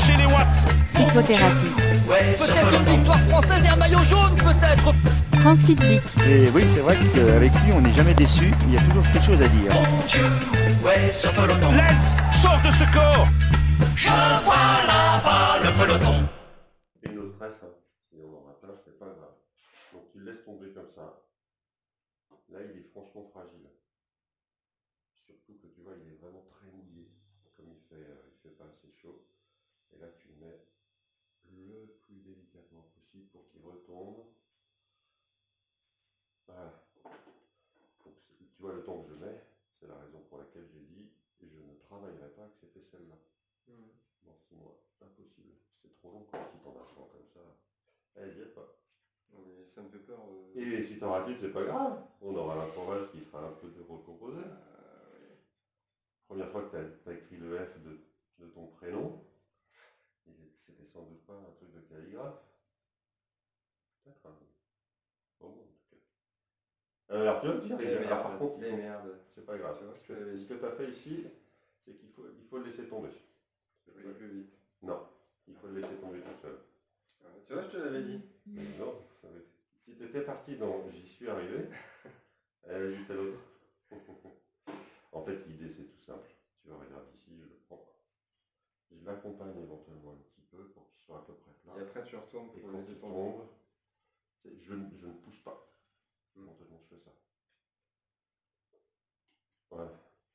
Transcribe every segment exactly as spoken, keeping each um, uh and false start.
chez les Watts. Psychothérapie. Ouais, peut-être une victoire française et un maillot jaune, peut-être. Franck Fitzik. Et oui, c'est vrai qu'avec lui, on n'est jamais déçu. Il y a toujours quelque chose à dire. Mon Dieu, ouais, ce peloton. Lens sort de ce corps. Je vois là-bas le peloton. Et le stress, hein. Si on en a plein, c'est pas grave. Donc tu le laisses tomber comme ça. Là, il est franchement fragile. Surtout que tu vois, il est vraiment très mouillé. Comme il fait, euh, il fait pas assez chaud. Et là, tu le mets le plus délicatement possible pour qu'il retombe. Voilà. Donc, tu vois le temps que je mets, c'est la raison pour laquelle j'ai dit je ne travaillerai pas avec ces faisselles-là. Mmh. Dans six mois, impossible. C'est trop long quand si t'en as cent comme ça. Allez, y a pas. Mais ça me fait peur. Euh... Et si t'en rates une, c'est pas grave. On aura un fromage qui sera un peu recomposé. Euh, oui. Première fois que tu as écrit le F de, de ton prénom, c'était sans doute pas un truc de calligraphe. Peut-être un bon mot en tout cas. Alors tu vas me dire, les alors, merdes, par contre, les faut... merdes. C'est pas grave. Tu vois, ce que, ce que tu as fait ici, c'est qu'il faut, il faut le laisser tomber. Je vais aller plus vite. Non, il faut le laisser tomber tout seul. Tu vois, je te l'avais dit. Mais non, si tu étais parti dans j'y suis arrivé, elle a dit telle autre. En fait, l'idée c'est tout simple. Tu vois, regarde ici, je le prends. Je l'accompagne éventuellement un petit peu pour qu'il soit à peu près plat. Et après, tu retournes pour et le quand laisser il tomber. tombe, je, je ne pousse pas. Mm. Éventuellement, je fais ça. Voilà.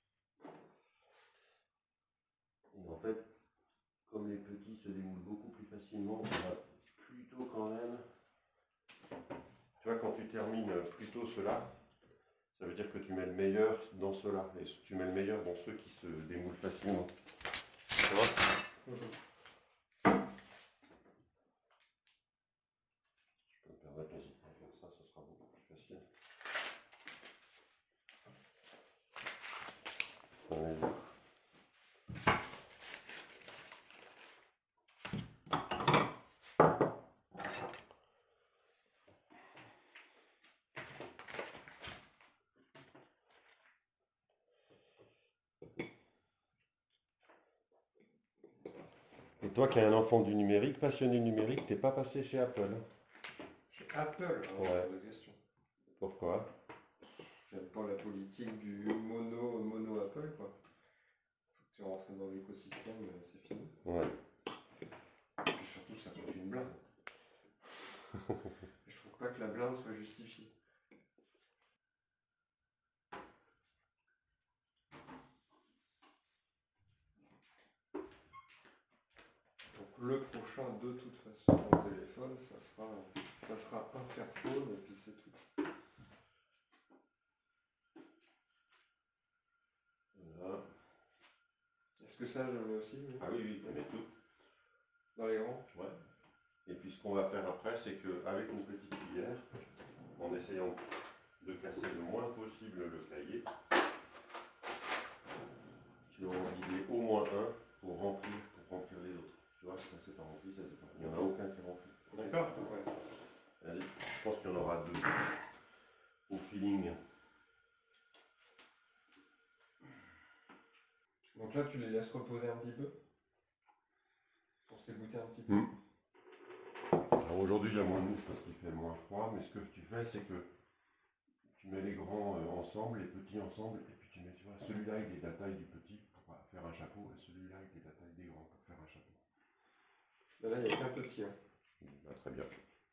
Et en fait, comme les petits se démoulent beaucoup plus facilement, on va plutôt quand même... Tu vois, quand tu termines plutôt ceux-là, ça veut dire que tu mets le meilleur dans ceux-là. Et tu mets le meilleur dans ceux qui se démoulent facilement. Tu vois ? Mm-hmm. Je peux me permettre, n'hésite pas à faire ça, ce sera beaucoup plus facile. Allez. Et toi qui es un enfant du numérique, passionné numérique, t'es pas passé chez Apple? Chez Apple, alors, ouais. De question. Pourquoi? J'aime pas la politique du mono, mono Apple, quoi. Faut que tu rentres dans l'écosystème, c'est fini. Ouais. Et puis surtout, ça coûte une blinde. Je trouve pas que la blinde soit justifiée. Le prochain, de toute façon, mon téléphone, ça sera, ça sera un Fairphone et puis c'est tout. Voilà. Est-ce que ça, je le mets aussi? Oui. Ah oui, oui, mais tout. Dans les grands? Ouais. Et puis ce qu'on va faire après, c'est qu'avec une petite cuillère, en essayant de casser le moins possible le cahier, tu vas en vider au moins un pour remplir, pour remplir les autres. Tu vois, ça c'est pas rempli, ça c'est pas rempli. Il n'y en a aucun qui est rempli. D'accord. Ouais. Vas-y, je pense qu'il y en aura deux. Au feeling. Donc là, tu les laisses reposer un petit peu pour s'égoutter un petit peu. Mmh. Alors aujourd'hui, il y a moins de mouche parce qu'il fait moins froid, mais ce que tu fais, c'est que tu mets les grands euh, ensemble, les petits ensemble, et puis tu mets, tu vois, celui-là il est de la taille du petit pour faire un chapeau, et celui-là il est de la taille des grands pour faire un chapeau. Là, il n'y a qu'un petit. Hein. Bah, très bien.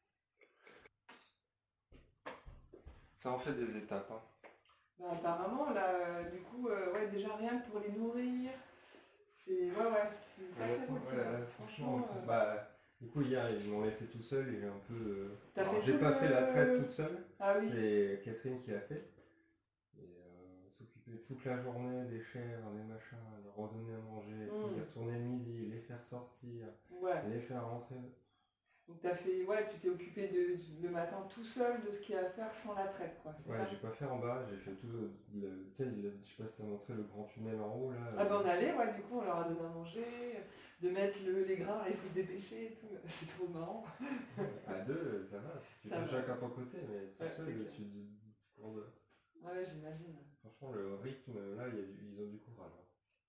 Ça en fait des étapes. Hein. Bah, apparemment, là, euh, du coup, euh, ouais, déjà rien que pour les nourrir, c'est ouais, ouais, c'est une sacrée routine. Ouais, ouais, franchement. franchement, euh... bah, du coup, hier, ils m'ont laissé tout seul, il est un peu. Euh... T'as fait J'ai tout pas le... fait la traite toute seule. Ah oui. C'est Catherine qui l'a fait. Et euh, s'occuper toute la journée des chèvres, des machins, leur redonner à manger, mmh. les retourner le midi, les faire sortir, ouais. les faire rentrer. Donc t'as fait, ouais, tu t'es occupé de, le matin tout seul de ce qu'il y a à faire sans la traite, quoi. Ouais, j'ai pas fait en bas, j'ai fait tout le, le tu sais, je sais pas si t'as montré le grand tunnel en haut là. Ah bah on allait, ouais, du coup on leur a donné à manger, de mettre le, les grains, il faut se dépêcher et tout, c'est trop marrant. À deux, ça va, tu fais chacun ton côté, mais tout ouais, seul, tu pour deux. Ouais, j'imagine. Franchement, le rythme, là, y a du, ils ont du courage. Hein.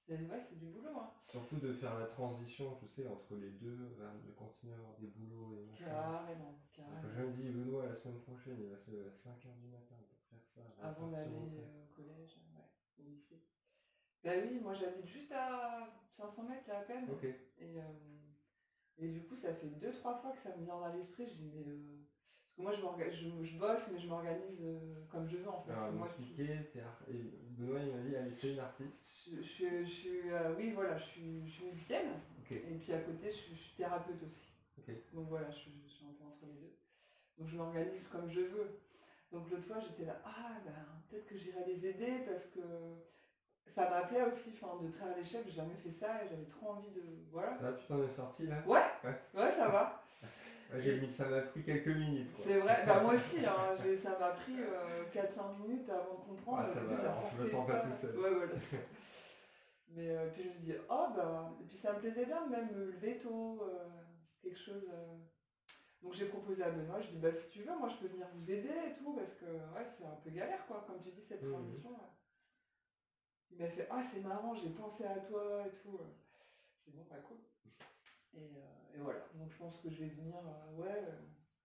C'est ouais, c'est du boulot. Hein. Surtout de faire la transition, tu sais, entre les deux, vers de continuer à avoir des boulots et machin. Carrément, carrément. Quand je me dis, Benoît, la semaine prochaine, il va se lever à cinq heures du matin pour faire ça. Avant d'aller euh, au collège, ouais, au lycée. Ben oui, moi j'habite juste à cinq cents mètres là à peine. Ok. Et, euh, et du coup, ça fait deux trois fois que ça me vient dans l'esprit. Je dis, mais. Euh... Parce que moi, je, je, je bosse, mais je m'organise euh, comme je veux en fait. Alors, c'est moi qui... art... et Benoît, il m'a dit, allez, c'est une artiste. Je, je, je suis. Euh, oui, voilà, je suis, je suis musicienne. Okay. Et puis à côté, je, je suis thérapeute aussi. Okay. Donc voilà, je, je suis un peu entre les deux. Donc je m'organise comme je veux. Donc l'autre fois, j'étais là, ah, ben, peut-être que j'irai les aider parce que. Ça m'appelait aussi, enfin, de traire les chefs, j'ai jamais fait ça et j'avais trop envie de. Voilà. Ça, tu t'en es sorti là? Ouais, ouais, ouais, ça va. Ouais, j'ai mis, ça m'a pris quelques minutes. C'est vrai, bah moi aussi, hein, ça m'a pris euh, quatre cinq minutes avant de comprendre. Ah, ça va, ça je me sens pas tout seul. Ouais, voilà. Mais euh, puis je me suis dit, oh bah. Et puis ça me plaisait bien de même me lever tôt, euh, quelque chose. Euh... Donc j'ai proposé à Benoît, je dis, bah si tu veux, moi je peux venir vous aider et tout, parce que ouais, c'est un peu galère quoi, comme tu dis, cette transition. Mmh. Il m'a fait, ah c'est marrant, j'ai pensé à toi et tout. J'ai dit, bon, bah cool. Et, euh, et voilà, donc je pense que je vais venir, euh, ouais, euh,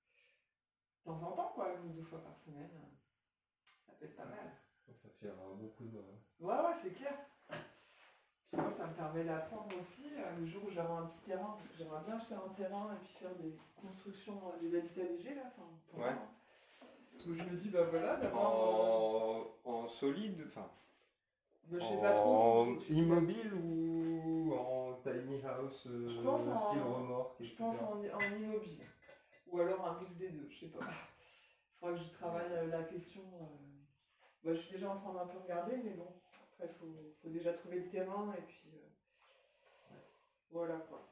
de temps en temps, quoi, une ou deux fois par semaine. Ça peut être pas mal. Ça fait euh, beaucoup de mal. Ouais, ouais, c'est clair. Puis moi, ça me permet d'apprendre aussi, euh, le jour où j'aurai un petit terrain, parce que j'aimerais bien acheter un terrain et puis faire des constructions, euh, des habitats légers, là, enfin, pour ouais. moi. Donc je me dis, bah voilà, d'avoir... En, euh... en solide, enfin... Je sais pas trop. En immobile ou en tiny house, euh, je pense style en, remorque? Je pense en, en immobile. Ou alors un mix des deux, je sais pas. Il faudra que je travaille euh, la question. Euh... Bah, je suis déjà en train d'un peu regarder, mais bon. Après, il faut, faut déjà trouver le terrain et puis... Euh... Ouais. Voilà quoi.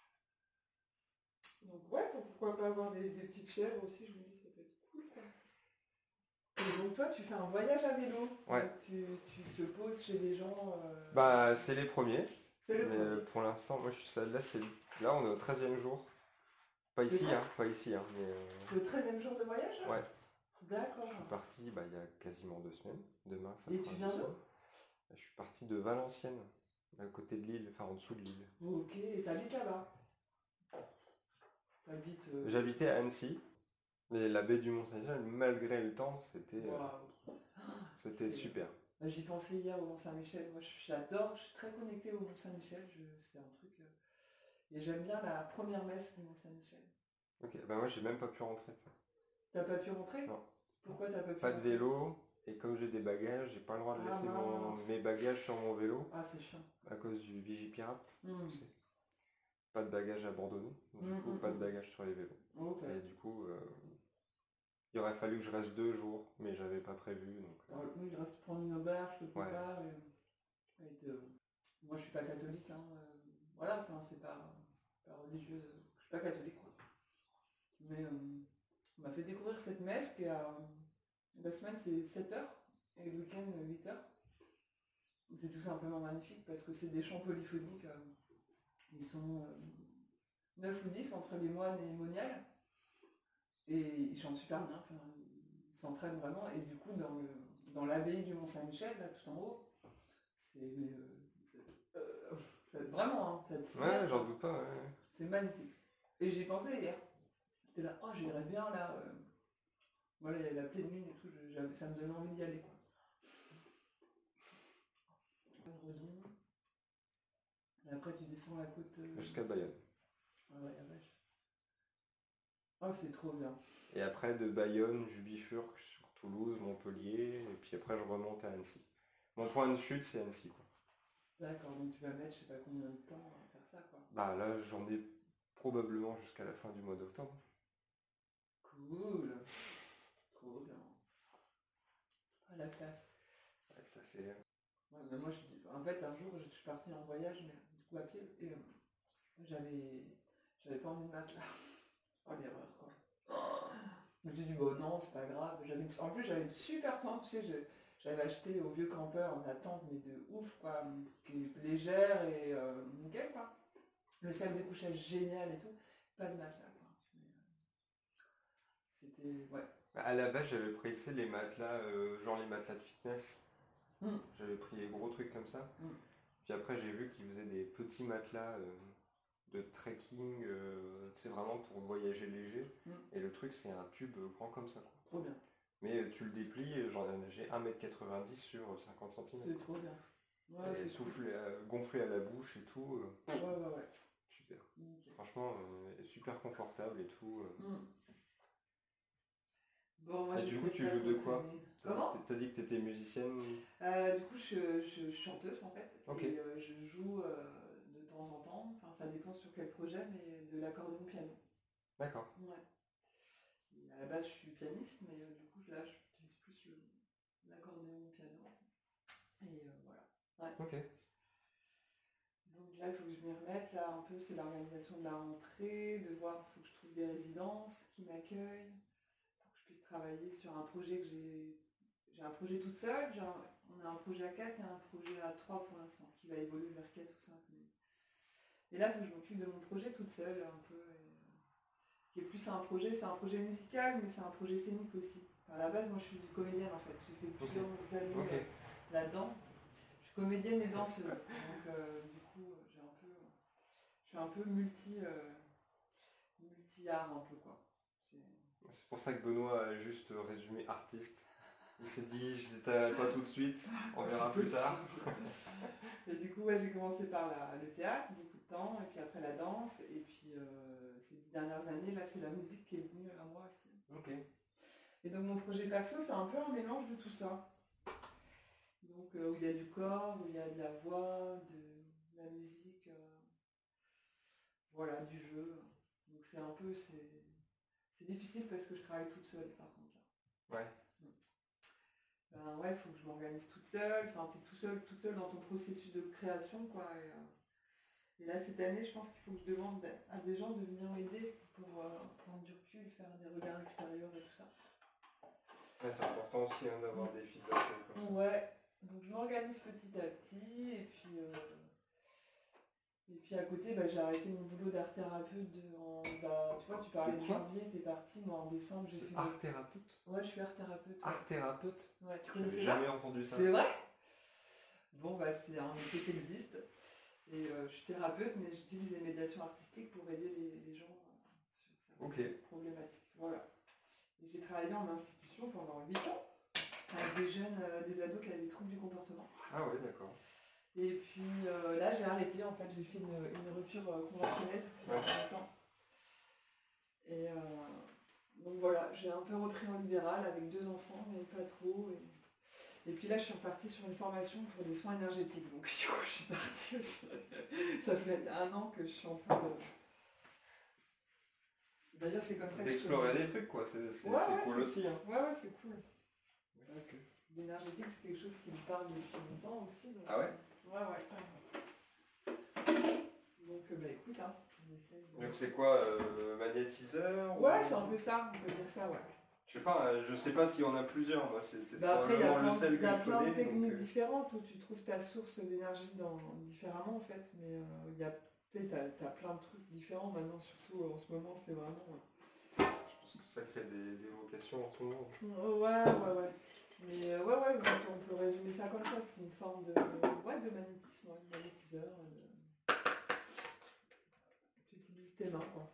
Donc ouais, pourquoi pas avoir des, des petites chèvres aussi, je me dis ça peut être cool quoi. Et donc toi, tu fais un voyage à vélo. Ouais. Tu, tu te poses chez des gens... Euh... Bah, c'est les premiers. C'est le mais premier. Pour l'instant, moi, je suis là, c'est... là, on est au treizième jour. Pas ici, hein, pas ici. Hein, mais, euh... Le treizième jour de voyage là? Ouais. D'accord. Je suis parti bah, il y a quasiment deux semaines. Demain, ça Et tu viens d'où? Je suis parti de Valenciennes, à côté de Lille, enfin en dessous de Lille. Ok, et t'habites là-bas? T'habites... Euh... J'habitais à Annecy. Mais la baie du Mont-Saint-Michel, malgré le temps, c'était wow. euh, c'était super. Bah, j'y pensais hier au Mont-Saint-Michel. Moi, j'adore, je suis très connectée au Mont-Saint-Michel. Je... C'est un truc... Euh... Et j'aime bien la première messe du Mont-Saint-Michel. Ok, bah moi, j'ai même pas pu rentrer de ça. T'as pas pu rentrer? Non. Pourquoi t'as pas pu Pas rentrer? de vélo, et comme j'ai des bagages, j'ai pas le droit de laisser ah, mon... mes bagages sur mon vélo. Ah, c'est chiant. À cause du Vigipirate. Mmh. Pas de bagages abandonnés, donc mmh, du coup, mmh. pas de bagages sur les vélos. Okay. Et du coup... Euh... Il aurait fallu que je reste deux jours, mais j'avais pas prévu. Donc... Alors, oui, il reste prendre une auberge quelque ouais. part. Et... Et te... Moi, je suis pas catholique. Hein. Voilà, enfin, c'est pas... pas religieuse. Je suis pas catholique, quoi. Mais euh, on m'a fait découvrir cette messe qui a... La semaine, c'est sept heures et le week-end, huit heures. C'est tout simplement magnifique parce que c'est des chants polyphoniques. Euh... Ils sont euh, neuf ou dix entre les moines et les moniales. Et ils chantent super bien, enfin, ils s'entraînent vraiment, et du coup dans, le, dans l'abbaye du Mont-Saint-Michel, là tout en haut, c'est, euh, c'est, euh, c'est vraiment, hein, ça te ouais, j'en doute pas, ouais. C'est magnifique. Et j'y pensé hier, j'étais là, oh j'irais bien là, euh... voilà, il y a la pleine lune et tout, je, ça me donnait envie d'y aller quoi. Redon. Et après tu descends la côte... Euh... Jusqu'à Bayonne. Ah ouais, la vache. Oh, c'est trop bien. Et après, de Bayonne, je bifurque sur Toulouse, Montpellier, et puis après, je remonte à Annecy. Mon point de chute, c'est Annecy, quoi. D'accord, donc tu vas mettre je sais pas combien de temps à faire ça, quoi. Bah là, j'en ai probablement jusqu'à la fin du mois d'octobre. Cool. Trop bien. Ah, la classe. Ouais, ça fait... Ouais, mais moi, je... en fait, un jour, je suis partie en voyage, mais du coup à pied, et euh, j'avais... j'avais pas envie de matelas. Oh l'erreur quoi. Oh. Je me suis dit bon non c'est pas grave. J'avais une... En plus j'avais une super tente, tu sais, je... j'avais acheté au vieux campeur la tente mais de ouf quoi, qui est légère et euh, nickel quoi. Le sac de couchage génial et tout. Pas de matelas quoi. Mais, euh... c'était. Ouais. À la base j'avais pris tu sais, les matelas, euh, genre les matelas de fitness. Mm. J'avais pris les gros trucs comme ça. Mm. Puis après, j'ai vu qu'ils faisaient des petits matelas euh, de trekking, euh, c'est vraiment pour voyager léger. Mm. Et le truc, c'est un tube grand comme ça, quoi. Trop bien. Mais euh, tu le déplies, genre, j'ai un mètre quatre-vingt-dix sur cinquante centimètres. C'est trop bien. Ouais, et c'est soufflé, euh, gonflé à la bouche et tout. euh, cool. Ouais, ouais, ouais. Super. Nickel. Franchement, euh, super confortable et tout. euh. Mm. Bon, moi, Et je du vais coup, tu peut-être joues de pas quoi m'entraîner. T'as Comment t'as dit que t'étais musicienne. Euh, Du coup, je, je suis chanteuse en fait. Ok. Et euh, je joue euh, de temps en temps. Enfin, ça dépend sur quel projet, mais de l'accordéon piano. D'accord. Ouais. Et à la base, je suis pianiste, mais euh, du coup, là, j'utilise plus le- l'accordéon piano. Et euh, voilà. Ouais. Ok. Donc là, il faut que je m'y remette. Là, un peu, c'est l'organisation de la rentrée, de voir, il faut que je trouve des résidences qui m'accueillent, pour que je puisse travailler sur un projet que j'ai. J'ai un projet toute seule, j'ai un- on a un projet à quatre et un projet à trois pour l'instant, qui va évoluer vers quatre ou cinq. Mais... Et là, il faut que je m'occupe de mon projet toute seule, un peu. Et, euh, qui est plus un projet, c'est un projet musical, mais c'est un projet scénique aussi. Enfin, à la base, moi, je suis comédienne en fait. J'ai fait plusieurs années Ok. euh, là-dedans. Je suis comédienne et danseuse. Donc, euh, du coup, euh, j'ai un peu, je suis un peu multi, euh, multi-art un peu quoi. C'est- C'est pour ça que Benoît a juste résumé artiste. Il s'est dit, je détaillerai pas tout de suite, on verra C'est plus tard. possible. Et du coup, ouais, j'ai commencé par la- le théâtre, beaucoup de temps, et puis après la danse, et puis euh, ces dix dernières années, là, c'est la musique qui est venue à moi aussi. Ok. Et donc mon projet perso, c'est un peu un mélange de tout ça. Donc euh, où il y a du corps, où il y a de la voix, de la musique, euh, voilà, du jeu. Donc c'est un peu, c'est c'est difficile parce que je travaille toute seule par contre là. Ouais. Ben ouais, il faut que je m'organise toute seule, enfin t'es tout seul, toute seule dans ton processus de création quoi. Et, euh, et là cette année, je pense qu'il faut que je demande à des gens de venir m'aider pour euh, prendre du recul, faire des regards extérieurs et tout ça. Ouais, c'est important aussi hein, d'avoir des feedbacks comme ça. Ouais, donc je m'organise petit à petit et puis euh, et puis à côté bah, j'ai arrêté mon boulot d'art thérapeute de, en, bah, tu vois tu parlais De de quoi janvier, t'es parti, moi en décembre j'ai fait Art des- thérapeute Ouais, je suis art thérapeute. Ouais, Art thérapeute ouais tu J'avais connaissais jamais ça entendu ça. C'est vrai. Bon bah c'est un métier qui existe et euh, je suis thérapeute mais j'utilise les médiations artistiques pour aider les, les gens euh, sur certaines Ok. problématiques. Voilà. Et j'ai travaillé en institution pendant huit ans avec des jeunes, euh, des ados qui avaient des troubles du comportement. Ah ouais, d'accord. Et puis euh, là, j'ai arrêté, en fait, j'ai fait une, une rupture euh, conventionnelle Ouais. pendant longtemps. Et euh, donc voilà, j'ai un peu repris en libéral avec deux enfants, mais pas trop. Et, et puis là, je suis repartie sur une formation pour des soins énergétiques. Donc du coup, je suis partie aussi. Ça fait un an que je suis en train de... D'ailleurs, c'est comme ça que je... D'explorer des trucs quoi, c'est c'est- Ouais, c'est ouais, cool c'est- aussi. Hein. Ouais, ouais, c'est cool. Parce que- L'énergétique, c'est quelque chose qui me parle depuis longtemps aussi. Donc... Ah ouais. Ouais, ouais. Donc, euh, bah écoute, hein, on essaie de... Donc c'est quoi, euh, magnétiseur Ouais, ou- c'est un peu ça, on peut dire ça, ouais. Je sais pas, euh, je sais pas s'il y en a plusieurs, moi c'est c'est Bah après, il y a probablement plein, le seul il y que a je plein de connais. techniques donc, euh, différentes où tu trouves ta source d'énergie dans, différemment, en fait. Mais euh, il y a, tu sais, t'as, t'as plein de trucs différents maintenant, surtout en ce moment, c'est vraiment... Je pense que ça crée des, des vocations en ce moment. euh, Ouais, ouais, ouais. Mais euh, ouais, ouais, donc on peut résumer ça comme ça, c'est une forme de, ouais, de magnétisme, ouais, de magnétiseur. De... Tu utilises tes mains, quoi.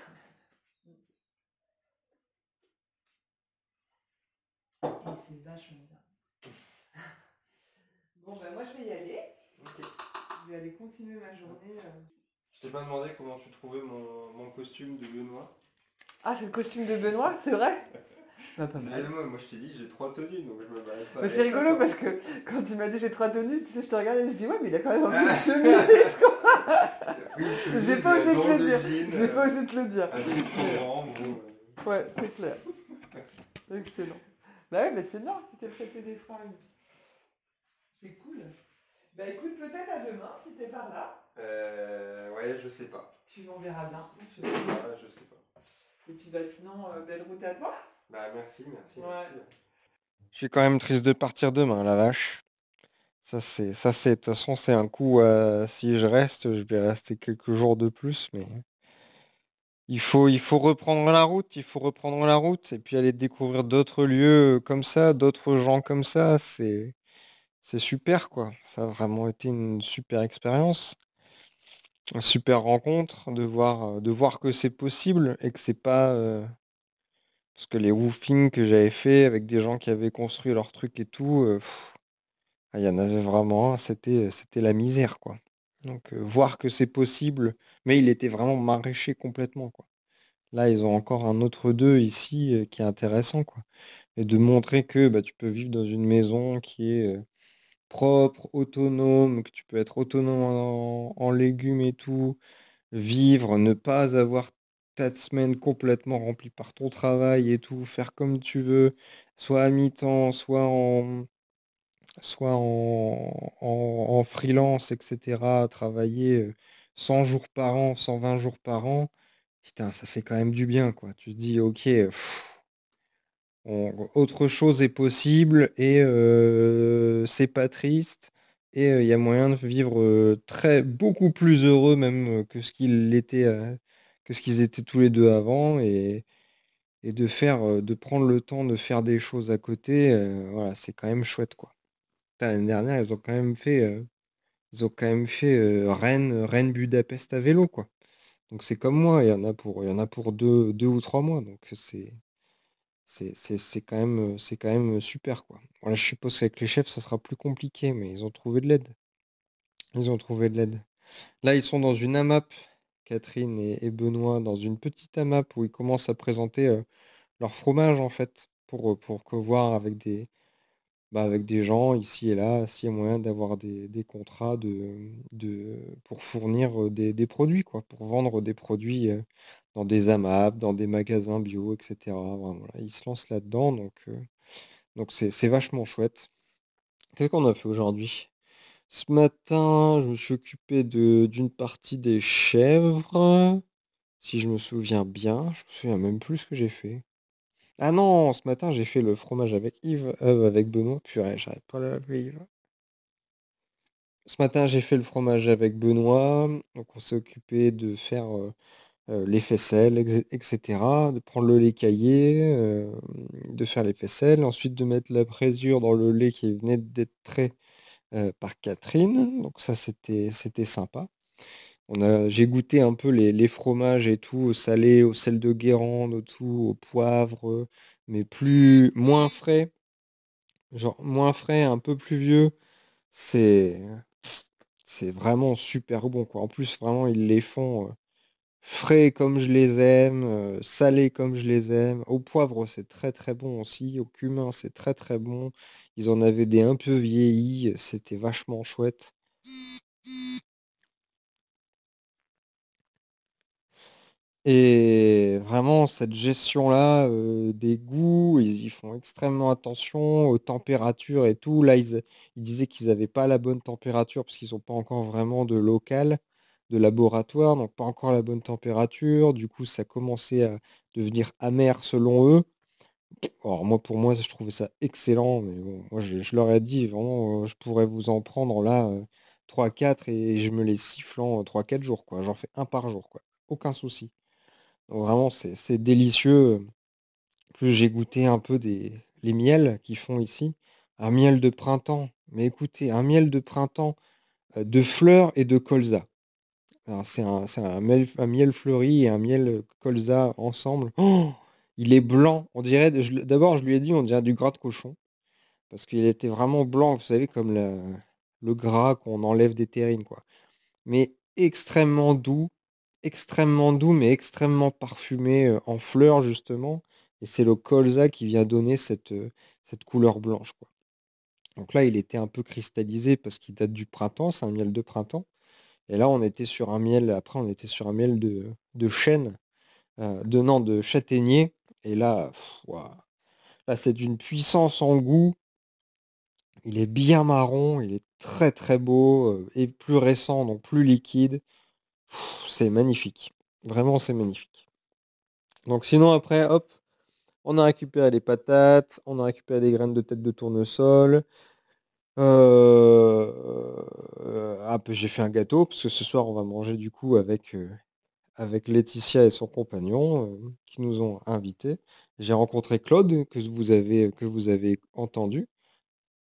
Et c'est vachement bien. Bon, ben moi je vais y aller. Ok. Je vais aller continuer ma journée. euh. Je t'ai pas demandé comment tu trouvais mon, mon costume de Benoît. Ah, c'est le costume de Benoît, c'est vrai? Bah, pas C'est moi, moi je t'ai dit j'ai trois tenues donc je me balade pas. Mais avec c'est ça, rigolo quoi. parce que quand tu m'as dit j'ai trois tenues, tu sais, je te regardais et je dis ouais, mais il a quand même un peu de chemise, quoi. Il a pris une chemise, J'ai pas il a osé te bande le de dire. jeans, J'ai pas osé te le dire. Un truc trop grand, bon. euh, Ouais, c'est clair. Excellent. Bah ouais, mais c'est bien que tu t'aies prêté des fringues. C'est cool. Bah écoute, peut-être à demain si t'es par là. Euh, ouais, je sais pas. Tu m'enverras bien. Je sais pas, je sais pas. Et puis bah sinon, euh, belle route à toi. Bah merci, merci, Ouais. merci. Je suis quand même triste de partir demain, la vache. Ça c'est, ça c'est, de toute façon c'est un coup. euh, si je reste, je vais rester quelques jours de plus, mais il faut, il faut reprendre la route, il faut reprendre la route et puis aller découvrir d'autres lieux comme ça, d'autres gens comme ça. C'est, c'est super, quoi. Ça a vraiment été une super expérience, une super rencontre de voir, euh, de voir que c'est possible et que c'est pas... euh, Parce que les woofings que j'avais fait avec des gens qui avaient construit leur truc et tout, euh, pff, ah, il y en avait vraiment un, c'était, c'était la misère, quoi. Donc euh, voir que c'est possible, mais il était vraiment maraîcher complètement, quoi. Là, ils ont encore un autre d'eux ici euh, qui est intéressant, quoi. Et de montrer que bah, tu peux vivre dans une maison qui est euh, propre, autonome, que tu peux être autonome en, en légumes et tout, vivre, ne pas avoir ta semaine complètement remplie par ton travail et tout, faire comme tu veux, soit à mi-temps, soit en, soit en, en- en freelance, et cetera, travailler euh, cent jours par an, cent vingt jours par an, putain, ça fait quand même du bien, quoi. Tu te dis, ok, pff, on- autre chose est possible et euh, c'est pas triste. Et euh, il y a moyen de vivre euh, très beaucoup plus heureux même euh, que ce qu'il était, euh, que ce qu'ils étaient tous les deux avant et, et de faire, euh, de prendre le temps de faire des choses à côté, euh, voilà, c'est quand même chouette quoi. Putain, l'année dernière, ils ont quand même fait, euh, ils ont quand même fait euh, Rennes, Rennes Budapest à vélo quoi. Donc c'est comme moi, il y en a pour, il y en a pour deux, deux ou trois mois, donc c'est c'est c'est- c'est quand même, euh, c'est quand même super, quoi. Voilà, je suppose qu'avec les chefs, ça sera plus compliqué, mais ils ont trouvé de l'aide. Ils ont trouvé de l'aide. Là, ils sont dans une AMAP, Catherine et, et Benoît, dans une petite AMAP où ils commencent à présenter euh, leur fromage, en fait, pour, euh, pour que voir avec des, bah, avec des gens ici et là, s'il y a moyen d'avoir des, des contrats de, de, pour fournir euh, des, des produits, quoi, pour vendre des produits euh, dans des AMAP, dans des magasins bio, et cetera. Voilà, voilà. Ils se lancent là-dedans, donc euh, donc c'est c'est vachement chouette. Qu'est-ce qu'on a fait aujourd'hui? Ce matin, je me suis occupé de d'une partie des chèvres, si je me souviens bien. Je me souviens même plus ce que j'ai fait. Ah non, ce matin, j'ai fait le fromage avec Yves, euh, avec Benoît. Purée, j'arrête pas de l'appeler Yves. Ce matin, j'ai fait le fromage avec Benoît. Donc, on s'est occupé de faire euh, euh, les faisselles, ex- et cetera. De prendre le lait caillé, euh, de faire les faisselles. Ensuite, de mettre la présure dans le lait qui venait d'être trait euh, par Catherine. Donc, ça, c'était c'était sympa. On a, j'ai goûté un peu les, les fromages et tout, au salé, au sel de Guérande, au tout, au poivre, euh, mais plus, moins frais. Genre, moins frais, un peu plus vieux. C'est. C'est vraiment super bon, quoi. En plus, vraiment, ils les font euh, frais comme je les aime, euh, salés comme je les aime. Au poivre, c'est très très bon aussi. Au cumin, c'est très très bon. Ils en avaient des un peu vieillis, c'était vachement chouette. Et vraiment, cette gestion-là euh, des goûts, ils y font extrêmement attention aux températures et tout. Là, ils, ils disaient qu'ils n'avaient pas la bonne température parce qu'ils n'ont pas encore vraiment de local, de laboratoire, donc pas encore la bonne température. Du coup, ça commençait à devenir amer selon eux. Alors moi, pour moi, je trouvais ça excellent, mais bon, moi, je, je leur ai dit, vraiment, euh, je pourrais vous en prendre là euh, trois quatre et je me les siffle en trois quatre jours, quoi. J'en fais un par jour, quoi. Aucun souci. Donc, vraiment, c'est c'est délicieux. Plus j'ai goûté un peu des les miels qu'ils font ici. Un miel de printemps. Mais écoutez, un miel de printemps euh, de fleurs et de colza. Alors, C'est un, c'est un miel, un miel fleuri et un miel euh, colza ensemble. Oh, il est blanc. On dirait, je le- d'abord, je lui ai dit, on dirait du gras de cochon. Parce qu'il était vraiment blanc, vous savez, comme la- le gras qu'on enlève des terrines, quoi. Mais extrêmement doux, extrêmement doux, mais extrêmement parfumé euh, en fleurs, justement. Et c'est le colza qui vient donner cette, euh, cette couleur blanche, quoi. Donc là, il était un peu cristallisé parce qu'il date du printemps, c'est un miel de printemps. Et là, on était sur un miel, après, on était sur un miel de, de chêne, euh, de, non, de châtaignier. Et là, pff, ouah, là, c'est d'une puissance en goût. Il est bien marron, il est très très beau, euh, et plus récent, donc plus liquide. Pff, C'est magnifique. Vraiment, c'est magnifique. Donc sinon, après, hop, on a récupéré les patates, on a récupéré des graines de tête de tournesol. Euh, euh, ah, puis j'ai fait un gâteau, parce que ce soir, on va manger du coup avec, euh, avec Laetitia et son compagnon, euh, qui nous ont invités. J'ai rencontré Claude, que vous avez, que vous avez entendu.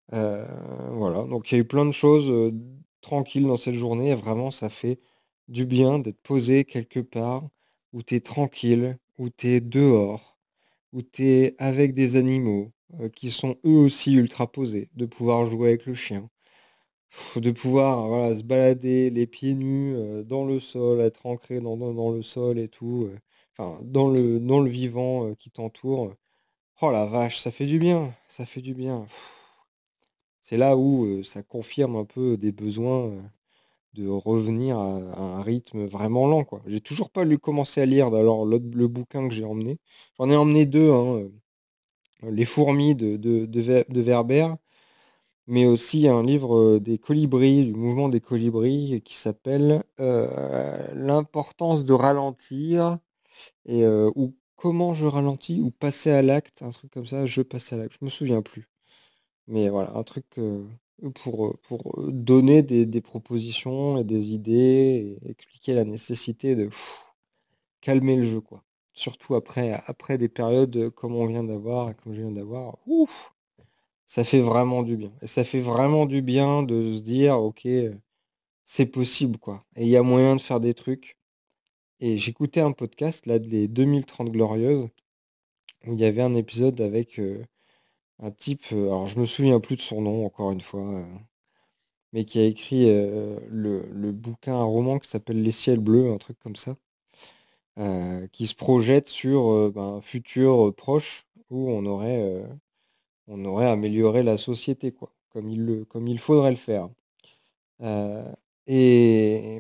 Euh, voilà, donc il y a eu plein de choses euh, tranquilles dans cette journée. Et vraiment, ça fait du bien d'être posé quelque part où tu es tranquille, où tu es dehors, où tu es avec des animaux euh, qui sont eux aussi ultra posés, de pouvoir jouer avec le chien, pff, de pouvoir voilà, se balader les pieds nus euh, dans le sol, être ancré dans, dans- dans le sol et tout, euh, enfin dans le, dans le vivant euh, qui t'entoure. Oh la vache, ça fait du bien, ça fait du bien. Pff, C'est là où euh, ça confirme un peu des besoins euh, de revenir à, à un rythme vraiment lent, quoi. J'ai toujours pas lu commencer à lire alors l'autre- le bouquin que j'ai emmené. J'en ai emmené deux, hein, euh, Les fourmis de, de, de, Ver- de Werber, mais aussi un livre euh, des colibris, du mouvement des colibris, qui s'appelle euh, L'importance de ralentir et euh, ou comment je ralentis ou passer à l'acte, un truc comme ça, je passe à l'acte. Je me souviens plus. Mais voilà, un truc euh, pour, euh, pour euh, donner des, des propositions et des idées et expliquer la nécessité de pff, calmer le jeu, quoi. Surtout après, après des périodes comme on vient d'avoir, comme je viens d'avoir, ouf, ça fait vraiment du bien. Et ça fait vraiment du bien de se dire, ok, euh, c'est possible, quoi. Et il y a moyen de faire des trucs. Et j'écoutais un podcast, là, des deux mille trente Glorieuses, où il y avait un épisode avec euh, un type, euh, alors je me souviens plus de son nom, encore une fois, euh, mais qui a écrit euh, le, le bouquin, un roman qui s'appelle Les ciels bleus, un truc comme ça, euh, qui se projette sur euh, ben, un futur euh, proche où on aurait, euh, on aurait amélioré la société, quoi, comme il le, comme il faudrait le faire. Euh, et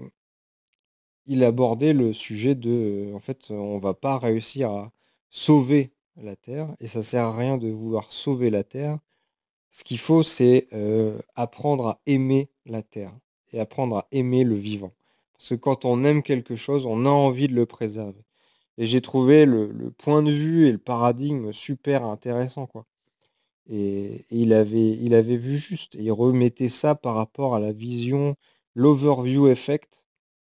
il abordait le sujet de, euh, en fait, on va pas réussir à sauver la Terre, et ça sert à rien de vouloir sauver la Terre. Ce qu'il faut, c'est euh, apprendre à aimer la terre et apprendre à aimer le vivant. Parce que quand on aime quelque chose, on a envie de le préserver. Et j'ai trouvé le, le point de vue et le paradigme super intéressant, quoi. Et, et il avait, il avait vu juste, et il remettait ça par rapport à la vision, l'overview effect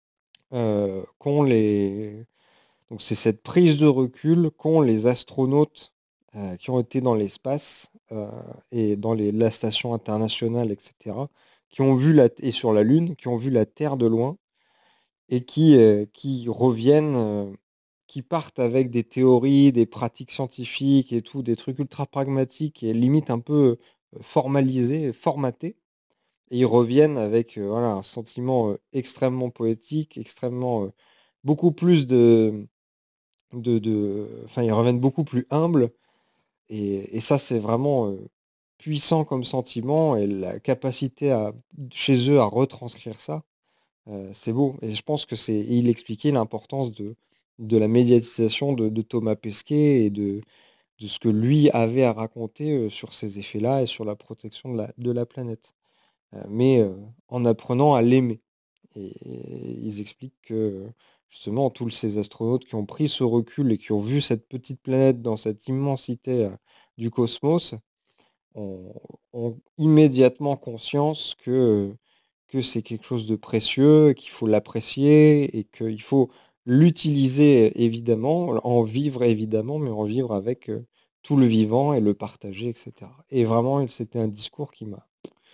euh, qu'ont les... Donc c'est cette prise de recul qu'ont les astronautes euh, qui ont été dans l'espace euh, et dans les, la station internationale, et cetera, qui ont vu la, et sur la Lune, qui ont vu la Terre de loin et qui, euh, qui reviennent, euh, qui partent avec des théories, des pratiques scientifiques et tout, des trucs ultra pragmatiques et limite un peu euh, formalisés, formatés. Et ils reviennent avec euh, voilà, un sentiment euh, extrêmement poétique, extrêmement euh, beaucoup plus de, de, de- enfin, ils reviennent beaucoup plus humbles. Et, et ça, c'est vraiment euh, puissant comme sentiment. Et la capacité à, chez eux à retranscrire ça, euh, c'est beau. Et je pense que c'est. Et il expliquait l'importance de, de la médiatisation de, de Thomas Pesquet et de, de ce que lui avait à raconter euh, sur ces effets-là et sur la protection de la, de la planète. Euh, mais euh, en apprenant à l'aimer. Et, et ils expliquent que justement, tous ces astronautes qui ont pris ce recul et qui ont vu cette petite planète dans cette immensité euh, du cosmos ont, ont immédiatement conscience que, que c'est quelque chose de précieux, qu'il faut l'apprécier et qu'il faut l'utiliser évidemment, en vivre évidemment, mais en vivre avec euh, tout le vivant et le partager, et cetera. Et vraiment, c'était un discours qui m'a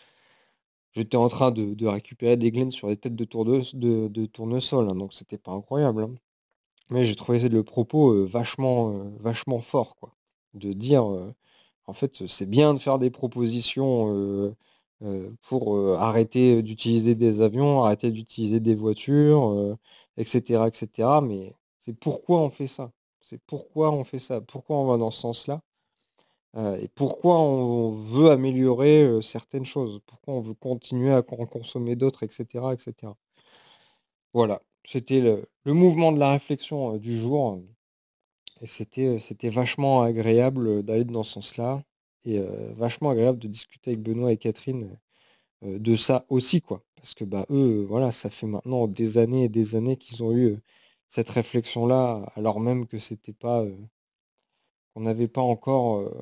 J'étais en train de, de récupérer des graines sur les têtes de, tourne- de, de tournesol, hein, donc c'était pas incroyable, hein. Mais j'ai trouvé le propos euh, vachement, euh, vachement fort, quoi. De dire, euh, en fait, c'est bien de faire des propositions euh, euh, pour euh, arrêter d'utiliser des avions, arrêter d'utiliser des voitures, euh, et cetera, et cetera. Mais c'est pourquoi on fait ça. C'est pourquoi on fait ça. Pourquoi on va dans ce sens-là. Euh, et pourquoi on veut améliorer euh, certaines choses, pourquoi on veut continuer à en consommer d'autres, et cetera, et cetera. Voilà, c'était le, le mouvement de la réflexion euh, du jour, euh, et c'était euh, c'était vachement agréable euh, d'aller dans ce sens-là, et euh, vachement agréable de discuter avec Benoît et Catherine euh, de ça aussi, quoi. Parce que bah eux, euh, voilà, ça fait maintenant des années et des années qu'ils ont eu euh, cette réflexion-là, alors même que c'était pas, euh, qu'on n'avait pas encore euh,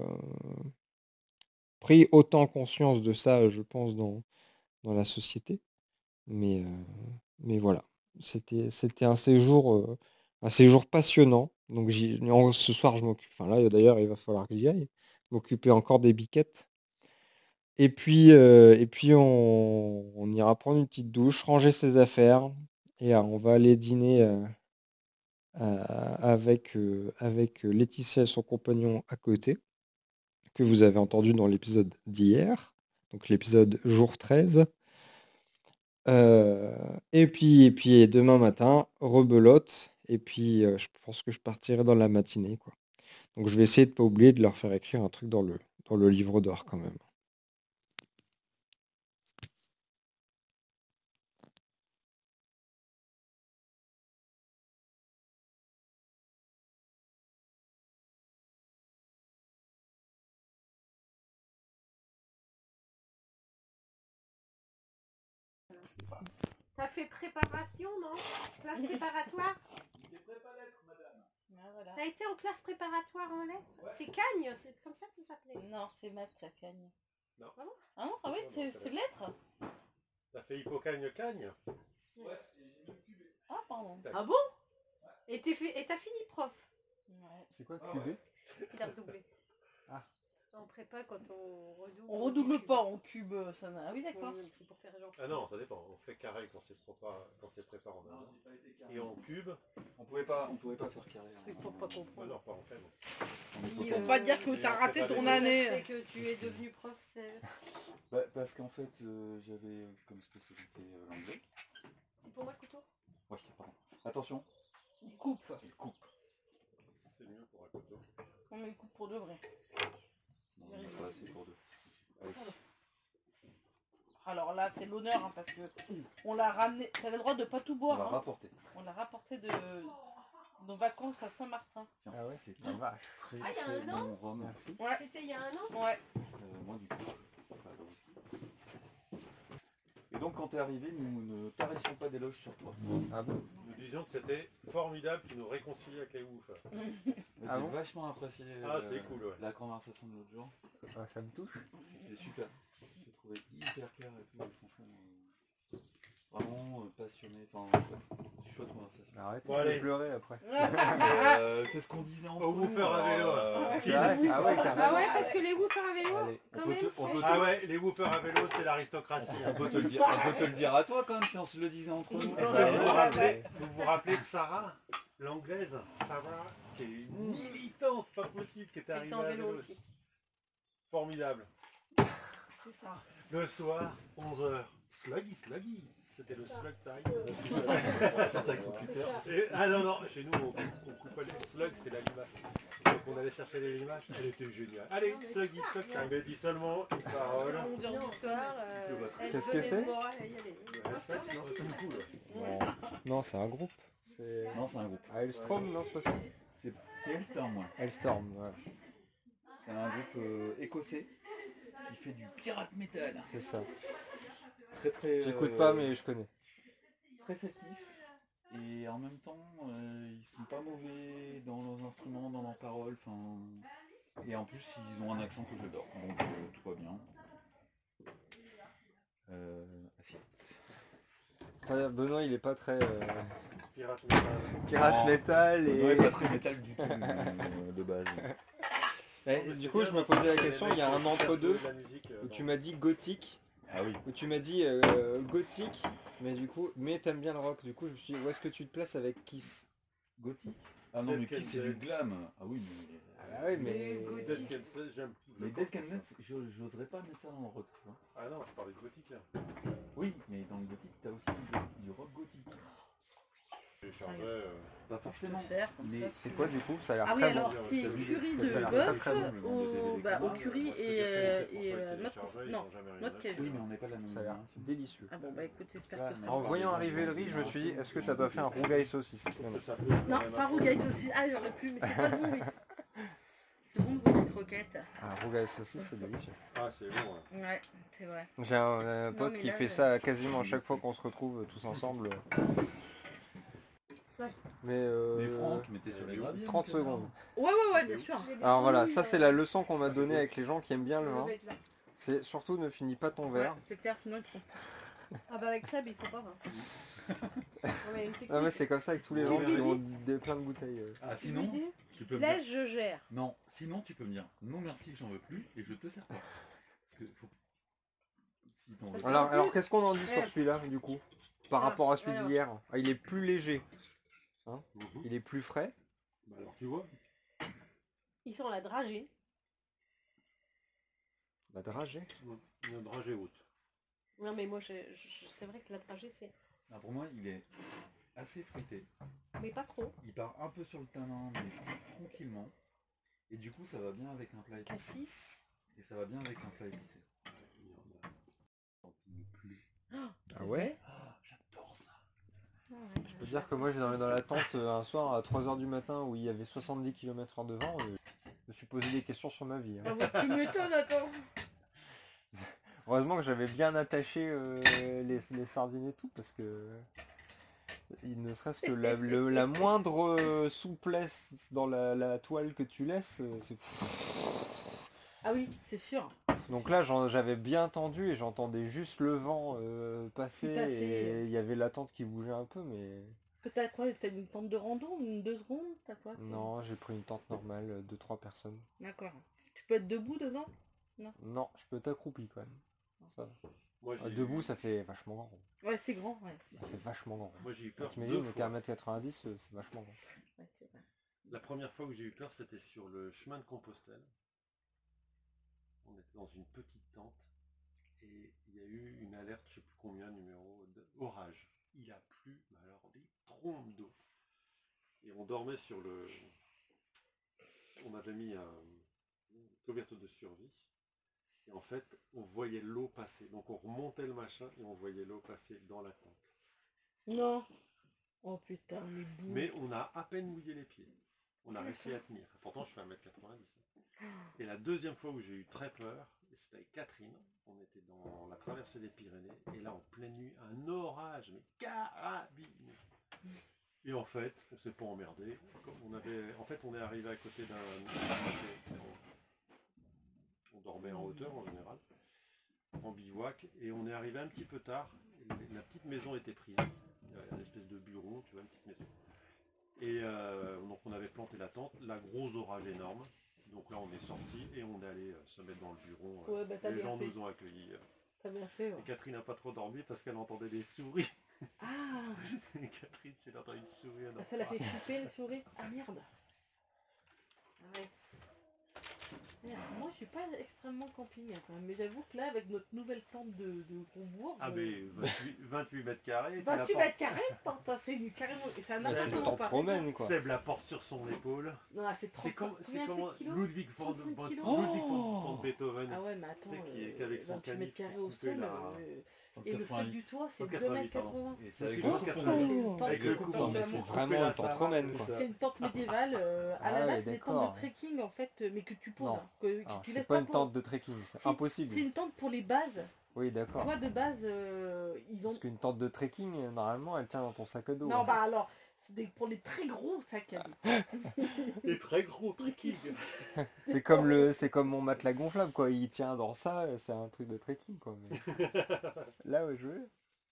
pris autant conscience de ça, je pense, dans, dans la société. Mais, euh, mais voilà, c'était, c'était un séjour, euh, un séjour passionnant. Donc j'y- en- ce soir, je m'occupe. Enfin là, d'ailleurs, il va falloir que j'y aille. M'occuper encore des biquettes. Et puis, euh, et puis on, on ira prendre une petite douche, ranger ses affaires, et euh, on va aller dîner euh, euh, avec, euh, avec Laetitia et son compagnon à côté, que vous avez entendu dans l'épisode d'hier, donc l'épisode jour treize. Euh, et puis, et puis demain matin, rebelote, et puis euh, je pense que je partirai dans la matinée, quoi. Donc je vais essayer de pas oublier de leur faire écrire un truc dans le, dans le livre d'or quand même. T'as fait préparation, non? Classe préparatoire? Ah, voilà. T'as été en classe préparatoire en lettres? C'est Cagne, c'est comme ça que ça s'appelait? Non, c'est maths, ça cagne. Non. Ah bon? Ah non, ah oui, Non, c'est non, c'est c'est lettres. T'as fait hippocagne-cagne? Ah, pardon. Ah bon? Et t'es fait- et t'as fini prof? Ouais. C'est quoi Ah ouais. Il a redoublé. Ah. En prépa, quand on redouble... On redouble pas en cube, ça n'a... Ah oui, d'accord. Oui, c'est pour faire gentil. Ah non, ça dépend. On fait carré quand c'est prépa, quand c'est prépa en amont. Et en cube, On pouvait pas, on pouvait pas faire carré. Truc pour pas bah comprendre. non, pas en canon. On est Si, pas euh, Faut pas dire que Et t'as on raté fait pas ton les- Ça année. fait que tu es devenu prof, c'est... Bah, parce qu'en fait, euh, j'avais euh, comme spécialité euh, l'anglais. C'est pour moi le couteau? Ouais, pardon. Attention, Il coupe. il coupe. C'est mieux pour un couteau. On met le coupe pour de vrai. Non, on n'a pas assez pour deux. Allez. Alors là, c'est l'honneur, hein, parce que on l'a ramené. T'as le droit de pas tout On boire. l'a Hein. rapporté. On l'a rapporté de nos vacances à Saint-Martin. Tiens, Ah ouais, c'est la vache. très Ah, il y a très un an bon rhum. Merci. Ouais. C'était il y a un an? Ouais. Euh, moi du coup, je pas de whisky. Et donc quand t'es arrivé, nous ne tarissions pas d'éloges sur toi. Ah bon? Nous disions que c'était formidable qu'ils nous réconcilient avec les oufs. J'ai Ah bon vachement apprécié Ah, euh, c'est cool, ouais. la conversation de l'autre jour. Ah, ça me touche. C'était super. J'ai trouvé hyper clair et tout. Et franchement, euh, vraiment euh, passionné. Enfin, chouette, chouette conversation. Arrête Bon, de allez. pleurer après. Euh, c'est ce qu'on disait en Au woofer à vélo. C'est vrai? Ah ouais, carrément. Ah ouais, parce que les woofers à vélo, Allez. On quand peut même, te- on peut te- Ah ouais, les woofers à vélo, c'est l'aristocratie. On peut te le dire, on peut te le dire à toi quand même si on se le disait entre nous. Est-ce Ouais, que vous ouais, vous ouais. rappelez, vous vous rappelez de Sarah, l'anglaise, Sarah, qui est une militante, pas possible, qui était et arrivée en à vélo vélo. aussi. Formidable. C'est ça. Le soir, onze heures. Sluggy, sluggy. C'était le slug time. Sortait avec son cutter. Et- ah non, non, chez nous, on, on coupait les slugs, c'est la limace. Donc on allait chercher les limaces, elle était géniale. Allez, sluggy, slug time. Elle dit seulement une parole. onze heures du soir, euh, elle Qu'est-ce que venait c'est? de boire, elle y allait. Ouais, ça, c'est non, c'est tout cool. Non, non, c'est un groupe. C'est Non, c'est un groupe. ah, Hellstrom, non, c'est pas ça? C'est c'est Hellstorm, moi. Hellstorm, ouais. C'est un groupe euh, écossais qui fait du pirate metal. C'est ça. Très très. J'écoute euh, pas, mais je connais. Très festif. Et en même temps, euh, ils sont pas mauvais dans leurs instruments, dans leurs paroles. Enfin, et en plus, ils ont un accent que j'adore. Donc euh, tout va bien. Euh, assiette. Ouais, Benoît, il est pas très euh, Pirate metal. pirate Non. metal Non, et pas très métal du tout euh, de base. Eh, du coup, je me posais la question, il y a un entre-deux où tu m'as dit gothique, Ah oui. où tu m'as dit euh, gothique, mais du coup, mais t'aimes bien le rock. Du coup, je me suis dit, où est-ce que tu te places avec Kiss? Gothique. Ah non, mais Dead qui Can c'est du Dance. glam. Ah oui, mais. Ah bah oui, mais... Dead Can Dance, j'aime. Mais Dead Can Dance, je- j'oserais pas mettre ça dans le rock, tu vois. Ah non, je parlais de gothique là. Oui, mais dans le gothique, t'as aussi du, gothique- du rock gothique. J'ai chargé. euh, Pas forcément. Cher, comme Mais ça, C'est quoi du coup? Ça a l'air Ah oui, très alors bon. c'est T'as vu, curry ça a de l'air bœuf très, très bon. au, bah, au curry Parce que et, quelqu'un euh, qui fait et François euh, qui notre... téléchargeait, ils Non, ont jamais rien notre acheté. cake. Oui, mais on n'est pas de la même Ça a l'air génération. délicieux. Ah bon, bah écoute, j'espère Ah, que ça... mais En je voyant parle des arriver le gens riz, de je me suis dit, génération. est-ce que t'as pas fait un rougail saucisse? Non, non. Ça peut, Non, c'est pas vraiment rougail saucisse. Ah, j'aurais pu, mais c'est pas bon, oui. C'est bon pour les croquettes. Un rougail saucisse, c'est délicieux. Ah, c'est bon. Ouais. Ouais, c'est vrai. J'ai un, euh, pote mais qui là, fait euh, ça quasiment à chaque fois qu'on se retrouve euh, tous ensemble. Ouais. Mais, euh, Mais Franck, mettez sur les graviers. trente donc, alors. secondes. Ouais, ouais, ouais, bien sûr. Alors voilà, ça c'est la leçon qu'on m'a donnée avec les gens qui aiment bien le Ça vin. doit être là. C'est surtout ne finis pas ton Ouais, verre. c'est clair, sinon ils font... Ah bah avec Seb, il faut pas. Hein. Non, mais une technique. Non mais c'est comme ça avec tous les gens qui ont des, plein de bouteilles. euh. Ah, Tu sinon, lui dis, tu peux me dire. laisse, je gère. Non, sinon tu peux me dire non merci, j'en veux plus et je te sers pas. Parce que faut, petit dans Parce le- Alors, qu'en alors plus- qu'est-ce qu'on en dit Ouais. sur celui-là, du coup, par Ah, rapport à celui alors. d'hier? Ah, il est plus léger. Hein, Mhm. il est plus frais. Bah alors tu vois, Ils sont la dragée. La dragée. une dragée haute. Non mais moi je, je- c'est vrai que la dragée c'est. Ah, pour moi, il est assez fruité. Mais pas trop. Il part un peu sur le tanin, mais tranquillement. Et du coup, ça va bien avec un plat épicé. Cassis. Et ça va bien avec un plat épicé. Il y en a quand il me plaît. Ah ouais? J'adore ça. Je peux dire que moi j'ai dormi dans la tente euh, un soir à trois heures du matin où il y avait soixante-dix kilomètres heure de vent et je me suis posé des questions sur ma vie. hein. Ah bah, tu m'étonnes, attends. Heureusement que j'avais bien attaché euh, les, les sardines et tout parce que il ne serait-ce que la, le- la moindre euh, souplesse dans la, la toile que tu laisses, euh, c'est... Ah oui, c'est sûr. Donc là j'en- j'avais bien tendu et j'entendais juste le vent euh, passer Qui passait. et il y avait la tente qui bougeait un peu mais Que t'as quoi? T'as une tente de rando, une deux secondes? T'as quoi? t'sais non, j'ai pris une tente normale de trois personnes. D'accord. Tu peux être debout dedans? Non, je peux être accroupi quand même. Ça va. Moi, Ah, j'ai debout eu- ça fait vachement grand. Ouais, c'est grand, ouais. C'est vachement grand. Moi j'ai eu peur T'imagines, deux le fois. un mètre quatre-vingt-dix, euh, c'est vachement grand. Ouais, c'est vrai. La première fois où j'ai eu peur, c'était sur le chemin de Compostelle. On était dans une petite tente et il y a eu une alerte, je sais plus combien, numéro d'orage. Il a plu, mais alors des trompes d'eau. Et on dormait sur le... On avait mis un une couverture de survie. Et en fait, on voyait l'eau passer. Donc on remontait le machin et on voyait l'eau passer dans la tente. Non. Oh putain, les bouts. Mais on a à peine mouillé les pieds. On a réussi à tenir. Pourtant, je fais un mètre quatre-vingt-dix. Et la deuxième fois où j'ai eu très peur, et c'était avec Catherine, on était dans la traversée des Pyrénées, et là, en pleine nuit, un orage, mais carabiné. Et en fait, on s'est pas emmerdé. Comme on avait, en fait, on est arrivé à côté d'un... On dormait en hauteur, en général, en bivouac, et on est arrivé un petit peu tard. La petite maison était prise. Il y avait une espèce de bureau, tu vois, une petite maison. Et euh, donc on avait planté la tente, la grosse orage énorme. Donc là on est sorti et on est allé euh, se mettre dans le bureau. euh, Ouais, bah, t'as les bien gens fait. nous ont accueillis. euh. T'as bien fait, ouais. Et Catherine n'a pas trop dormi parce qu'elle entendait des souris. Ah, Et Catherine, elle entend une souris. elle en ça l'a fait parle. flipper, la souris. Ah merde. Ah ouais. Merde, moi je suis pas extrêmement camping hein, quand même, mais j'avoue que là avec notre nouvelle tente de, de Combourg, Ah euh, mais vingt-huit, vingt-huit mètres carrés. tu la vingt-huit portes- mètres carrés de tente, hein, c'est une- carrément, et c'est un C'est une appartement tente pas romaine, quoi. Seb la porte sur son épaule. Non, elle fait trente, C'est comme, combien c'est elle comment fait de kilos Ludwig van, trente-cinq van- kilos. Ludwig van- Oh van Beethoven. Ah ouais, mais attends, Tu sais, qui est- euh, qu'avec son vingt-huit canif mètres carrés pour au couper sol, la- euh, et le fait du toit c'est cent deux quatre-vingt-huit, mètres quatre-vingts. Et c'est avec Tu le vois, coup, quatre-vingts. C'est une tente Avec de le couteau, couteau mais sur c'est la couper vraiment la une tente Sahara, romaine, c'est quoi. ça. C'est une tente médiévale, euh, à Ah la ouais, base, c'est des tentes d'accord. de trekking en fait, mais que tu poses, Non. hein, que, que Alors, tu c'est laisses pas pas une pour- tente de trekking, c'est Si, impossible. C'est une tente pour les bases. Oui, Tu d'accord. vois, de base, euh, ils ont. Parce qu'une tente de trekking, euh, normalement, elle tient dans ton sac à dos. Non, hein. bah alors, c'est des- pour les très gros sacs à dos. Les très gros trekking. C'est comme le, c'est comme mon matelas gonflable, quoi. Il tient dans ça, euh, c'est un truc de trekking, quoi. mais- Là, ouais, je veux.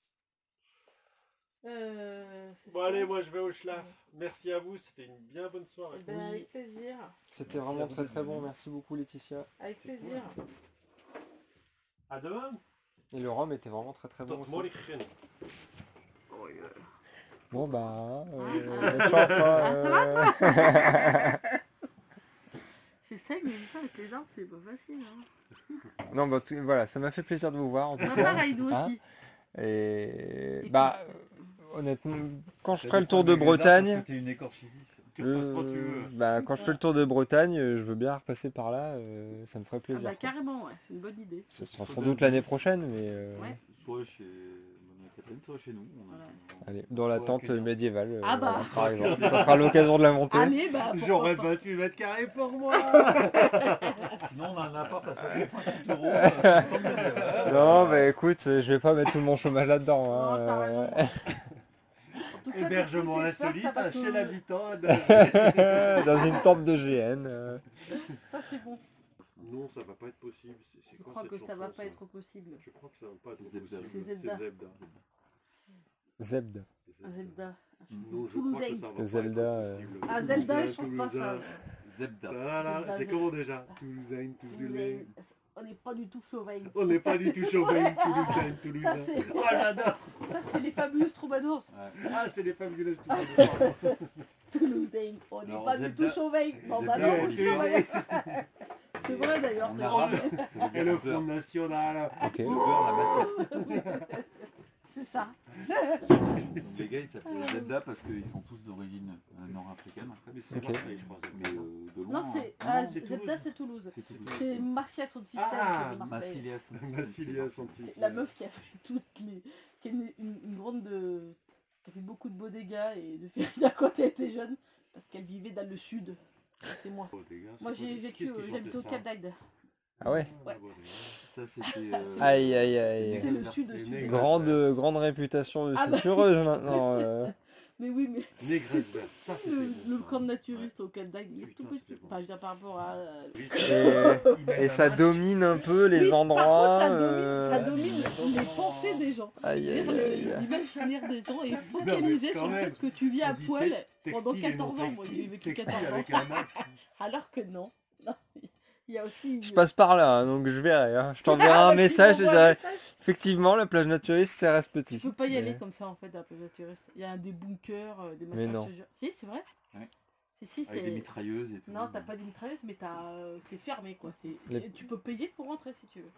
Euh, c'est Bon ça. allez, moi je vais au schlaf. Merci à vous, c'était une bien bonne soirée. Eh ben, avec plaisir. C'était Merci vraiment à vous très d'être très bon. venu. Merci beaucoup, Laetitia. Avec C'est plaisir. À demain. Et le rhum était vraiment très très bon Tot aussi. morgen. Bon bah, euh, Ah, je pense, hein, Ah, euh, C'est sec, mais ça, avec les arbres, c'est pas facile. Hein. non bah tout- voilà, ça m'a fait plaisir de vous voir en tout Bah, cas. pareil, nous Hein. aussi. Et Et bah, puis- euh, honnêtement, quand je Ça ferai le dépend tour de des lézards, Bretagne, parce que t'es une écorche vif. Tu repasses quand tu euh, veux. bah quand je fais le tour de Bretagne, euh, je veux bien repasser par là. euh, ça me ferait Ah plaisir. bah quoi. carrément, ouais, c'est une bonne idée. Ce sera sans doute l'année prochaine, mais euh, Ouais. Soit chez Madame Catherine, soit chez nous. On a- Voilà. allez, dans la Faut tente accueillir. médiévale, euh, Ah bah. voilà, par exemple. Ça sera l'occasion de la monter. Allez, bah pourquoi J'aurais pas. vingt-huit mètres carrés pour moi. Sinon, on a un appart à sept cent cinquante euros. euh, c'est comme le- Non, bah écoute, euh, je vais pas mettre tout mon chômage là-dedans. Non, hein, t'as euh, raison. En tout cas, Hébergement depuis que insolite ça va hein, te- chez l'habitant. de- dans une tente de G N. euh. Ça c'est bon. Non, ça va pas être possible. C'est- c'est Je quoi crois cette que ça va chanson, pas être possible. Je crois que ça va pas être C'est Zebda. possible. C'est Zebda. C'est Zebda. Zebda. Un Zelda. Non, je Toulousain. crois que ça Parce va que pas Zelda, être euh, possible. Ah Zelda, je Toulousain, trouve pas ça. Toulousain. Zebda. Ah là là, Zebda, c'est Zebda. comment déjà Toulousain, Toulousain. on n'est pas du tout Slovène. On n'est pas du tout chauvin, toulousain, toulousain. Ça, c'est- Oh, j'adore. Ça, c'est les fabuleux troubadours. Ah, c'est les fabuleuses toulousaines. Toulousain, on n'est Alors, pas du Zelda- tout chauvin. Bon, bah Zelda, non, on on dit- est C'est vrai d'ailleurs. En c'est arabe, vrai. ça veut Et dire le le beurre. Front National. Ok. Le beurre, la matière. C'est ça. Donc les gars, ils s'appellent Zelda parce qu'ils sont tous d'origine euh, nord-africaine. Après, mais c'est Ok. Marseille, je crois. Mais euh, de loin. Non, c'est hein. ah, Non, Zelda, c'est Toulouse. c'est Toulouse. C'est Marcia son système, Ah, c'est de Marseille. Massilia, son- Massilia, c'est son Marseille. petit. C'est la meuf qui a fait toutes les. qui a une, une- une grande. de- qui a fait beaucoup de beaux dégâts et de féria quand elle était jeune. Parce qu'elle vivait dans le sud. C'est moi. Oh, les gars, c'est Moi quoi, j'ai qu'est-ce vécu, qui euh, j'habite au chantait Cap ça d'Agde. Ah ouais. Ouais. Ça, c'était. euh, Aïe aïe aïe. C'est le Négresberg. sud, les sud. nègres. Grande, grande réputation de Ah bah. sulfureuse maintenant. euh. Mais oui, mais Négresberg, ça c'était le, bon, le ça. camp de naturiste au Cap d'Agde, il est Putain, tout petit. c'était bon. Enfin, je veux dire par rapport à. euh, Et, et ça domine un peu les Oui, par endroits. contre, ça domine, euh, ça domine les pensées des gens. Aïe aïe C'est-à-dire aïe. le- l'imaginaire des gens est mais focalisé quand sur le même, fait que tu vis à on dit poil te- pendant textile et non quatorze ans. Moi, j'ai textile, vécu textile quatorze ans. avec un H. Alors que non. Non. Il y a aussi. Je passe par là, hein, donc je verrai. hein. Je t'enverrai Ah, un mais tu message et je m'envoies un dirai message. effectivement la plage naturiste c'est reste petit. Tu peux pas y aller Mais- comme ça en fait, un peu naturiste. Il y a des bunkers, euh, des Mais machins. non. je te jure. Si, c'est vrai. Ouais. Si, si, Avec des c'est. mitrailleuses et tout. Non, t'as pas des mitrailleuses, mais t'as, euh, c'est fermé quoi. C'est... Les- et tu peux payer pour rentrer si tu veux.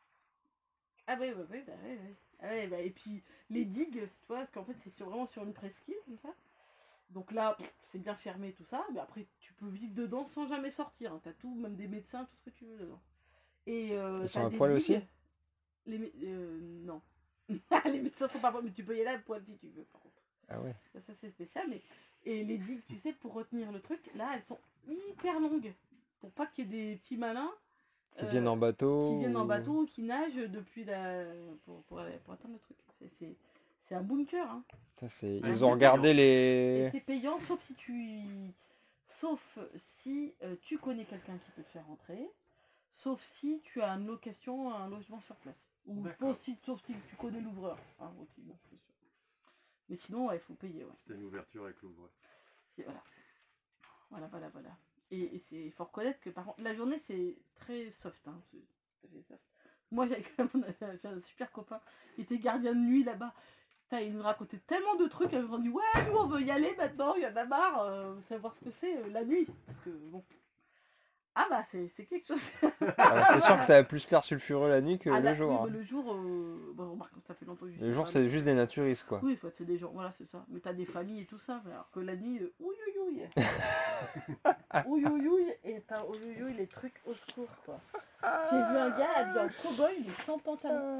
Ah ouais, ouais, ouais, bah ouais, ouais. Ah ouais, bah, et puis les digues, tu vois, parce qu'en fait c'est sur, vraiment sur une presqu'île comme ça. Donc là, pff, c'est bien fermé tout ça, mais après tu peux vivre dedans sans jamais sortir. Hein. T'as tout, même des médecins, tout ce que tu veux dedans. Et euh, Ils sont t'as à des poil digues. aussi Les mé- euh, non. Les médecins sont pas à poil, mais tu peux y aller à poil si tu veux par contre. Ah ouais. Ça, ça, c'est spécial, mais et les digues, tu sais, pour retenir le truc, là, elles sont hyper longues. Pour pas qu'il y ait des petits malins Qui euh, viennent en bateau. qui viennent en ou- bateau ou qui nagent depuis la... pour, pour, aller- pour atteindre le truc. C'est, c'est, c'est un bunker, hein. Putain, c'est- Ah, Ils c'est ont regardé Et les. c'est payant, sauf si tu y- sauf si euh, tu connais quelqu'un qui peut te faire rentrer, sauf si tu as une location, un logement sur place. Ou D'accord. sauf si, sauf si tu connais l'ouvreur. Hein, aussi, bon, c'est sûr. Mais sinon, ouais, il faut payer, ouais. C'était une ouverture avec l'ouvre. C'est, voilà. Voilà, voilà, voilà. Et, et c'est, il faut reconnaître que par contre, la journée c'est très soft. Hein. C'est tout à fait soft. Moi j'avais quand même j'ai un super copain, il était gardien de nuit là-bas. Putain, il nous racontait tellement de trucs, il nous a dit ouais, nous on veut y aller maintenant, il y en a marre, euh, savoir ce que c'est euh, la nuit. Parce que bon. Ah bah c'est, c'est quelque chose. Alors, c'est sûr que ça a plus l'air sulfureux la nuit que Ah, le là, jour. oui, hein. bah, le jour, euh, bah, remarque, ça fait longtemps que j'y Le suis jour pas c'est allée. juste des naturistes quoi. Oui, enfin, c'est des gens, voilà, c'est ça. Mais t'as des familles et tout ça, alors que la nuit, euh, ouïe ouïe ouïe. ouïe ouïe ouïe, et t'as ouïe ouïe ouïe les trucs au secours, quoi. J'ai vu un gars habillé en cow-boy, mais sans pantalon.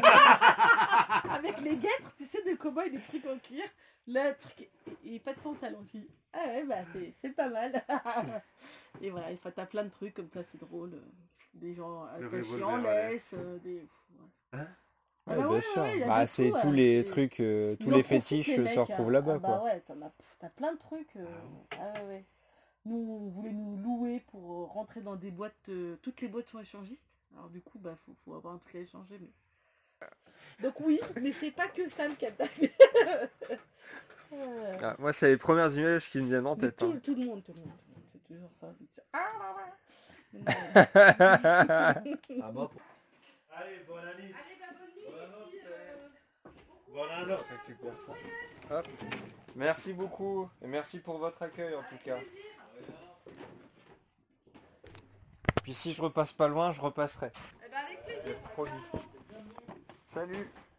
Avec les guêtres, tu sais, des cow-boys, des trucs en cuir. Le truc, et, et pas de pantalon. Je dis, ah ouais, bah c'est, c'est pas mal. Et voilà, enfin, t'as plein de trucs comme ça, c'est drôle. Des gens Le attachés revolver en à l'air. laisse, euh, des... pff, ouais. Hein Ah Ouais, bah bien ouais, sûr. ouais, y a Bah, de c'est tout, tous ouais, les c'est- trucs, euh, tous Ils en les profitent, fétiches les euh, mecs, se retrouvent hein. là-bas Ah bah quoi. ouais, t'en as, pff, t'as plein de trucs. euh, ah ouais, ouais. Nous, on voulait nous louer pour euh, rentrer dans des boîtes. euh, toutes les boîtes sont échangistes. Alors du coup, bah faut, faut avoir un truc à échanger. Mais... Donc oui, mais c'est pas que ça le Cap d'Agde. Euh, Ah, moi c'est les premières images qui me viennent en mais tête. tout, hein. tout le monde, tout le monde, tout le monde, c'est toujours ça. c'est- Ah, ah, ah. Mais non. Ah bah, pour- Allez, bonne année. Allez, bah, bonne nuit. Bonne et puis, note, euh, Bonne année. Récupère ça. Hop. Merci beaucoup et merci pour votre accueil en tout cas. Puis si je repasse pas loin, je repasserai. eh ben, avec plaisir. Promis. Salut.